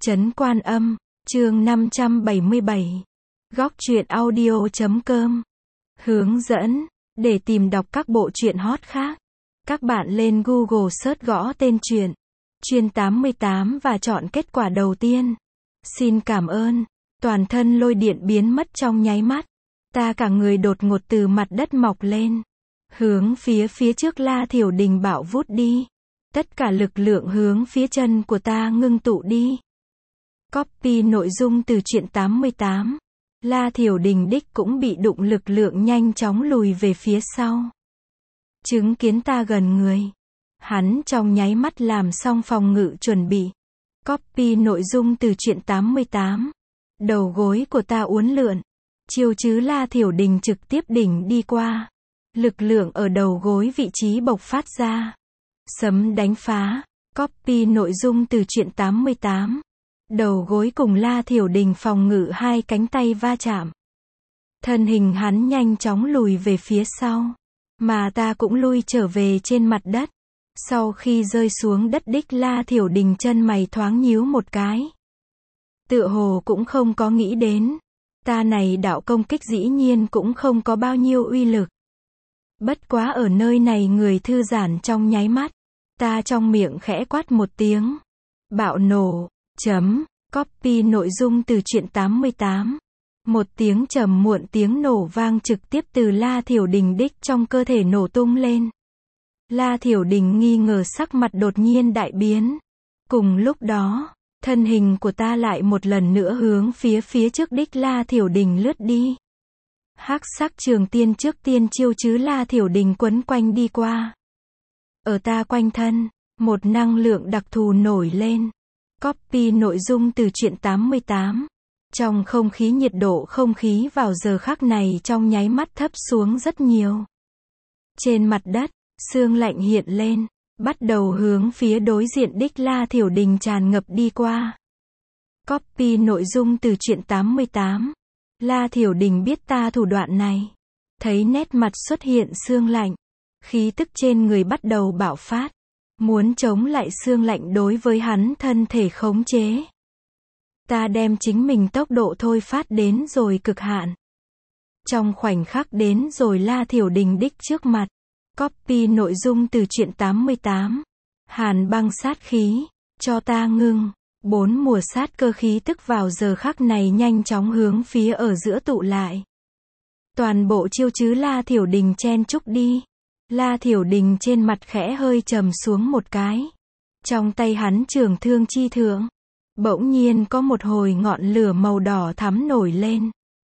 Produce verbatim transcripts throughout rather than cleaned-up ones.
Trấn Quan Âm, chương năm trăm bảy mươi bảy. Góc truyện audio chấm com. Hướng dẫn, để tìm đọc các bộ truyện hot khác, các bạn lên Google search gõ tên truyện, Truyện tám mươi tám và chọn kết quả đầu tiên. Xin cảm ơn. Toàn thân lôi điện biến mất trong nháy mắt. Ta cả người đột ngột từ mặt đất mọc lên. Hướng phía phía trước La Thiểu Đình bạo vút đi. Tất cả lực lượng hướng phía chân của ta ngưng tụ đi. Copy nội dung từ truyện tám mươi tám. La Thiểu Đình đích cũng bị đụng lực lượng nhanh chóng lùi về phía sau. Chứng kiến ta gần người. Hắn trong nháy mắt làm xong phòng ngự chuẩn bị. Copy nội dung từ truyện tám mươi tám. Đầu gối của ta uốn lượn. Chiêu chứ La Thiểu Đình trực tiếp đỉnh đi qua. Lực lượng ở đầu gối vị trí bộc phát ra. Sấm đánh phá. Copy nội dung từ truyện tám mươi tám. Đầu gối cùng La Thiểu Đình phòng ngự hai cánh tay va chạm. Thân hình hắn nhanh chóng lùi về phía sau. Mà ta cũng lui trở về trên mặt đất. Sau khi rơi xuống đất đích La Thiểu Đình chân mày thoáng nhíu một cái. Tựa hồ cũng không có nghĩ đến. Ta này đạo công kích dĩ nhiên cũng không có bao nhiêu uy lực. Bất quá ở nơi này người thư giãn trong nháy mắt. Ta trong miệng khẽ quát một tiếng. Bạo nổ. Chấm. Copy nội dung từ truyện tám mươi tám. Một tiếng trầm muộn tiếng nổ vang trực tiếp từ La Thiểu Đình đích trong cơ thể nổ tung lên. La Thiểu Đình nghi ngờ sắc mặt đột nhiên đại biến. Cùng lúc đó, thân hình của ta lại một lần nữa hướng phía phía trước đích La Thiểu Đình lướt đi. Hắc sắc trường tiên trước tiên chiêu chứ La Thiểu Đình quấn quanh đi qua. Ở ta quanh thân, một năng lượng đặc thù nổi lên. Copy nội dung từ truyện tám mươi tám. Trong không khí nhiệt độ không khí vào giờ khắc này trong nháy mắt thấp xuống rất nhiều. Trên mặt đất, sương lạnh hiện lên, bắt đầu hướng phía đối diện đích La Thiểu Đình tràn ngập đi qua. Copy nội dung từ truyện tám mươi tám. La Thiểu Đình biết ta thủ đoạn này. Thấy nét mặt xuất hiện sương lạnh. Khí tức trên người bắt đầu bạo phát. Muốn chống lại sương lạnh đối với hắn thân thể khống chế. Ta đem chính mình tốc độ thôi phát đến rồi cực hạn. Trong khoảnh khắc đến rồi La Thiểu Đình đích trước mặt. Copy nội dung từ truyện tám mươi tám. Hàn băng sát khí. Cho ta ngưng. Bốn mùa sát cơ khí tức vào giờ khắc này nhanh chóng hướng phía ở giữa tụ lại. Toàn bộ chiêu chứ La Thiểu Đình chen chúc đi. La Thiểu Đình trên mặt khẽ hơi trầm xuống một cái. Trong tay hắn trường thương chi thượng. Bỗng nhiên có một hồi ngọn lửa màu đỏ thắm nổi lên.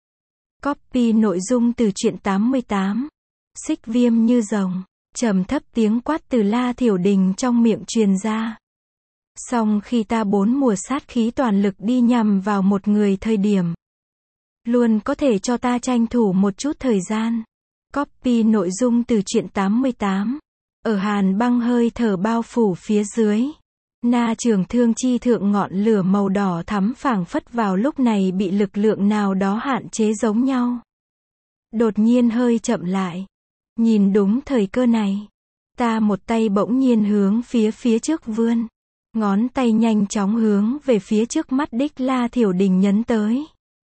Copy nội dung từ truyện tám mươi tám. Xích viêm như rồng. Trầm thấp tiếng quát từ La Thiểu Đình trong miệng truyền ra. Song khi ta bốn mùa sát khí toàn lực đi nhằm vào một người thời điểm. Luôn có thể cho ta tranh thủ một chút thời gian. Copy nội dung từ truyện tám mươi tám. Ở hàn băng hơi thở bao phủ phía dưới. Na trường thương chi thượng ngọn lửa màu đỏ thắm phảng phất vào lúc này bị lực lượng nào đó hạn chế giống nhau. Đột nhiên hơi chậm lại. Nhìn đúng thời cơ này. Ta một tay bỗng nhiên hướng phía phía trước vươn. Ngón tay nhanh chóng hướng về phía trước mắt đích La Thiểu Đình nhấn tới.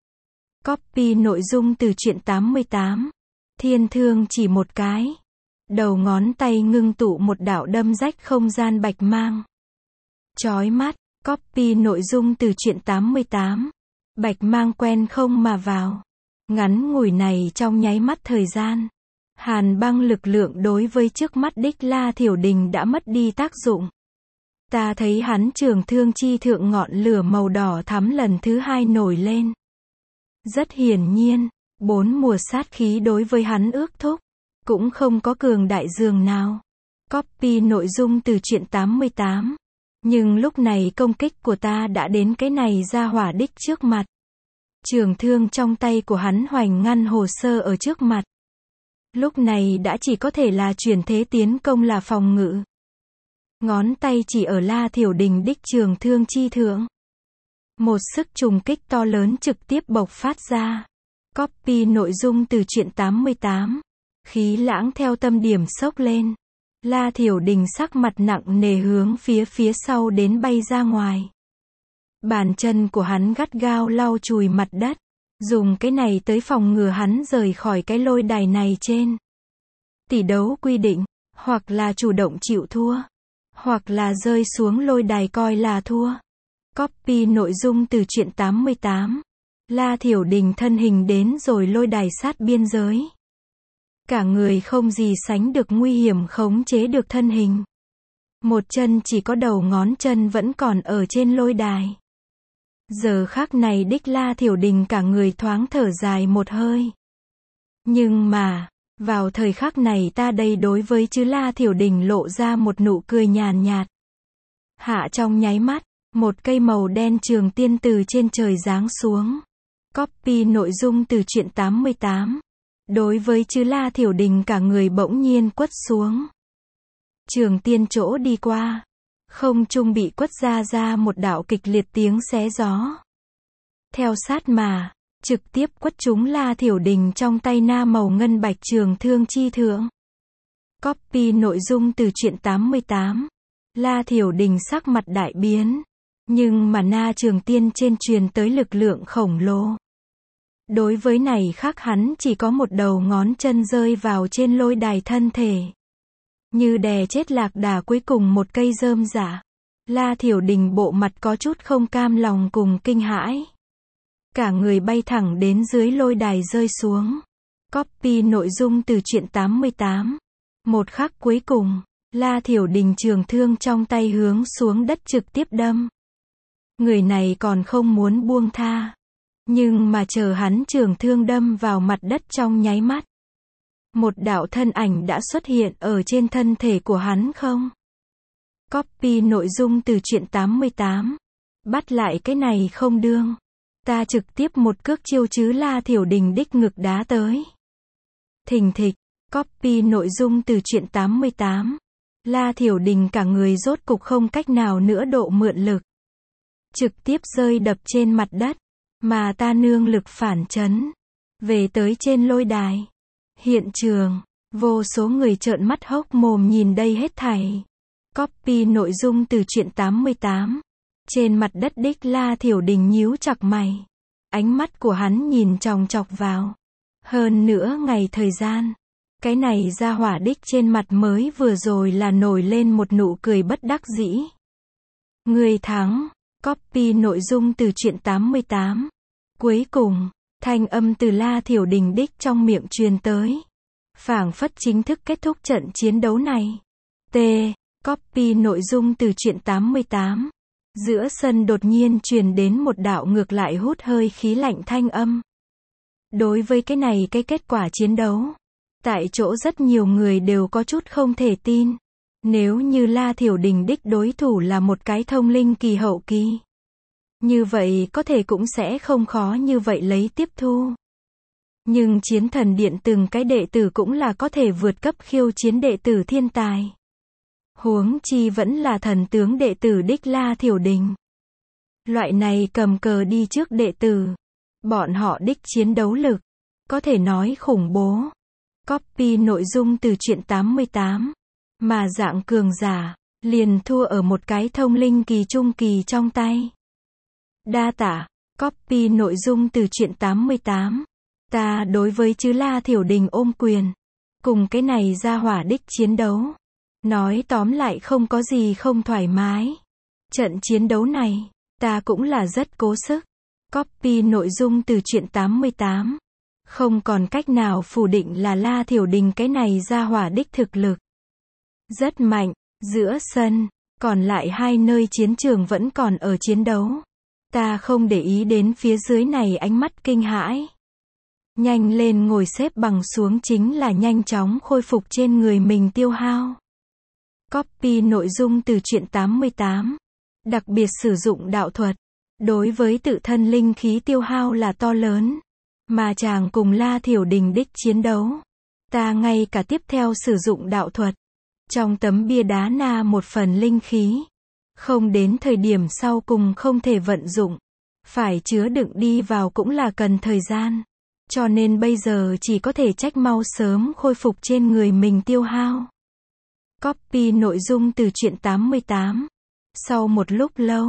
Copy nội dung từ truyện tám mươi tám. Thiên thương chỉ một cái. Đầu ngón tay ngưng tụ một đạo đâm rách không gian bạch mang. Chói mắt. Copy nội dung từ truyện tám mươi tám. Bạch mang quen không mà vào. Ngắn ngủi này trong nháy mắt thời gian. Hàn băng lực lượng đối với trước mắt đích La Thiểu Đình đã mất đi tác dụng. Ta thấy hắn trường thương chi thượng ngọn lửa màu đỏ thắm lần thứ hai nổi lên. Rất hiển nhiên, bốn mùa sát khí đối với hắn ước thúc. Cũng không có cường đại dường nào. Copy nội dung từ truyện tám mươi tám. Nhưng lúc này công kích của ta đã đến cái này ra hỏa đích trước mặt. Trường thương trong tay của hắn hoành ngăn hồ sơ ở trước mặt. Lúc này đã chỉ có thể là chuyển thế tiến công là phòng ngự. Ngón tay chỉ ở La Thiểu Đình đích trường thương chi thượng. Một sức trùng kích to lớn trực tiếp bộc phát ra. Copy nội dung từ truyện tám mươi tám. Khí lãng theo tâm điểm sốc lên. La Thiểu Đình sắc mặt nặng nề hướng phía phía sau đến bay ra ngoài. Bàn chân của hắn gắt gao lau chùi mặt đất, dùng cái này tới phòng ngừa hắn rời khỏi cái lôi đài này trên. Tỷ đấu quy định, hoặc là chủ động chịu thua, hoặc là rơi xuống lôi đài coi là thua. Copy nội dung từ truyện tám mươi tám. La Thiểu Đình thân hình đến rồi lôi đài sát biên giới. Cả người không gì sánh được nguy hiểm khống chế được thân hình. Một chân chỉ có đầu ngón chân vẫn còn ở trên lôi đài. Giờ khắc này đích La Thiểu Đình cả người thoáng thở dài một hơi. Nhưng mà, vào thời khắc này ta đây đối với chứ La Thiểu Đình lộ ra một nụ cười nhàn nhạt. Hạ trong nháy mắt, một cây màu đen trường tiên từ trên trời giáng xuống. Copy nội dung từ truyện tám mươi tám. Đối với chứ La Thiểu Đình cả người bỗng nhiên quất xuống. Trường tiên chỗ đi qua, không trung bị quất ra ra một đạo kịch liệt tiếng xé gió. Theo sát mà, trực tiếp quất trúng La Thiểu Đình trong tay na màu ngân bạch trường thương chi thượng. Copy nội dung từ truyện tám mươi tám. La Thiểu Đình sắc mặt đại biến. Nhưng mà na trường tiên trên truyền tới lực lượng khổng lồ. Đối với này khác hắn chỉ có một đầu ngón chân rơi vào trên lôi đài thân thể. Như đè chết lạc đà cuối cùng một cây rơm rạ. La Thiểu Đình bộ mặt có chút không cam lòng cùng kinh hãi. Cả người bay thẳng đến dưới lôi đài rơi xuống. Copy nội dung từ truyện tám mươi tám. Một khắc cuối cùng, La Thiểu Đình trường thương trong tay hướng xuống đất trực tiếp đâm. Người này còn không muốn buông tha. Nhưng mà chờ hắn trường thương đâm vào mặt đất trong nháy mắt. Một đạo thân ảnh đã xuất hiện ở trên thân thể của hắn không? Copy nội dung từ truyện tám mươi tám. Bắt lại cái này không đương. Ta trực tiếp một cước chiêu chứ La Thiểu Đình đích ngực đá tới. Thình thịch. Copy nội dung từ truyện tám mươi tám. La Thiểu Đình cả người rốt cục không cách nào nữa độ mượn lực. Trực tiếp rơi đập trên mặt đất. Mà ta nương lực phản chấn. Về tới trên lôi đài. Hiện trường, vô số người trợn mắt hốc mồm nhìn đây hết thảy. Copy nội dung từ truyện tám mươi tám. Trên mặt đất đích La Thiểu Đình nhíu chặt mày. Ánh mắt của hắn nhìn chòng chọc vào. Hơn nữa ngày thời gian. Cái này ra hỏa đích trên mặt mới vừa rồi là nổi lên một nụ cười bất đắc dĩ. Người thắng. Copy nội dung từ truyện tám mươi tám. Cuối cùng, thanh âm từ La Thiểu Đình đích trong miệng truyền tới. Phảng phất chính thức kết thúc trận chiến đấu này. T. Copy nội dung từ truyện tám mươi tám. Giữa sân đột nhiên truyền đến một đạo ngược lại hút hơi khí lạnh thanh âm. Đối với cái này cái kết quả chiến đấu, tại chỗ rất nhiều người đều có chút không thể tin. Nếu như La Thiểu Đình đích đối thủ là một cái thông linh kỳ hậu kỳ, như vậy có thể cũng sẽ không khó như vậy lấy tiếp thu. Nhưng chiến thần điện từng cái đệ tử cũng là có thể vượt cấp khiêu chiến đệ tử thiên tài. Huống chi vẫn là thần tướng đệ tử đích La Thiểu Đình. Loại này cầm cờ đi trước đệ tử. Bọn họ đích chiến đấu lực, có thể nói khủng bố. Copy nội dung từ truyện tám mươi tám. Mà dạng cường giả, liền thua ở một cái thông linh kỳ trung kỳ trong tay. Đa tả. Copy nội dung từ truyện tám mươi tám. Ta đối với chứ La Thiểu Đình ôm quyền. Cùng cái này ra hỏa đích chiến đấu. Nói tóm lại không có gì không thoải mái. Trận chiến đấu này, ta cũng là rất cố sức. Copy nội dung từ truyện tám mươi tám. Không còn cách nào phủ định là La Thiểu Đình cái này ra hỏa đích thực lực. Rất mạnh. Giữa sân, còn lại hai nơi chiến trường vẫn còn ở chiến đấu. Ta không để ý đến phía dưới này ánh mắt kinh hãi. Nhanh lên ngồi xếp bằng xuống chính là nhanh chóng khôi phục trên người mình tiêu hao. Copy nội dung từ truyện tám mươi tám. Đặc biệt sử dụng đạo thuật. Đối với tự thân linh khí tiêu hao là to lớn. Mà chàng cùng La Thiểu Đình đích chiến đấu. Ta ngay cả tiếp theo sử dụng đạo thuật. Trong tấm bia đá na một phần linh khí. Không đến thời điểm sau cùng không thể vận dụng. Phải chứa đựng đi vào cũng là cần thời gian. Cho nên bây giờ chỉ có thể trách mau sớm khôi phục trên người mình tiêu hao. Copy nội dung từ truyện tám mươi tám. Sau một lúc lâu,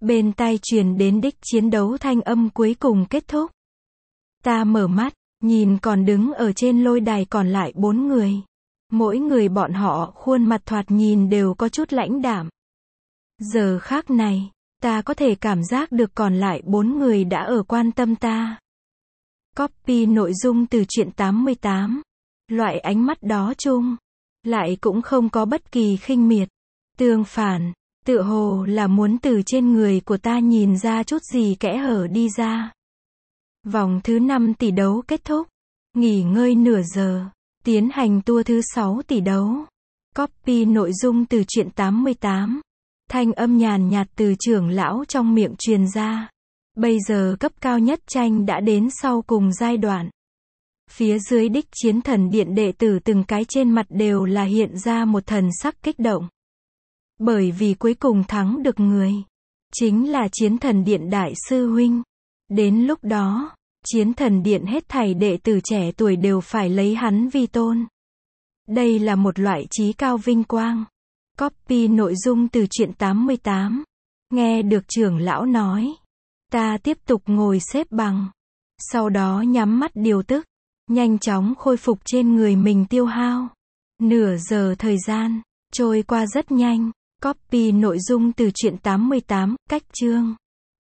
Bên tai truyền đến đích chiến đấu thanh âm cuối cùng kết thúc. Ta mở mắt, nhìn còn đứng ở trên lôi đài còn lại bốn người. Mỗi người bọn họ khuôn mặt thoạt nhìn đều có chút lãnh đạm. Giờ khắc này, ta có thể cảm giác được còn lại bốn người đã ở quan tâm ta. Copy nội dung từ truyện tám mươi tám. Loại ánh mắt đó chung, lại cũng không có bất kỳ khinh miệt. Tương phản, tựa hồ là muốn từ trên người của ta nhìn ra chút gì kẽ hở đi ra. Vòng thứ năm tỷ đấu kết thúc. Nghỉ ngơi nửa giờ. Tiến hành tour thứ sáu tỷ đấu. Copy nội dung từ truyện tám mươi tám. Thanh âm nhàn nhạt từ trưởng lão trong miệng truyền ra. Bây giờ cấp cao nhất tranh đã đến sau cùng giai đoạn. Phía dưới đích chiến thần điện đệ tử từng cái trên mặt đều là hiện ra một thần sắc kích động. Bởi vì cuối cùng thắng được người, chính là chiến thần điện đại sư huynh. Đến lúc đó, chiến thần điện hết thảy đệ tử trẻ tuổi đều phải lấy hắn vi tôn. Đây là một loại trí cao vinh quang. Copy nội dung từ truyện tám mươi tám. Nghe được trưởng lão nói, ta tiếp tục ngồi xếp bằng. Sau đó nhắm mắt điều tức, nhanh chóng khôi phục trên người mình tiêu hao. Nửa giờ thời gian, trôi qua rất nhanh. Copy nội dung từ truyện tám mươi tám, cách chương.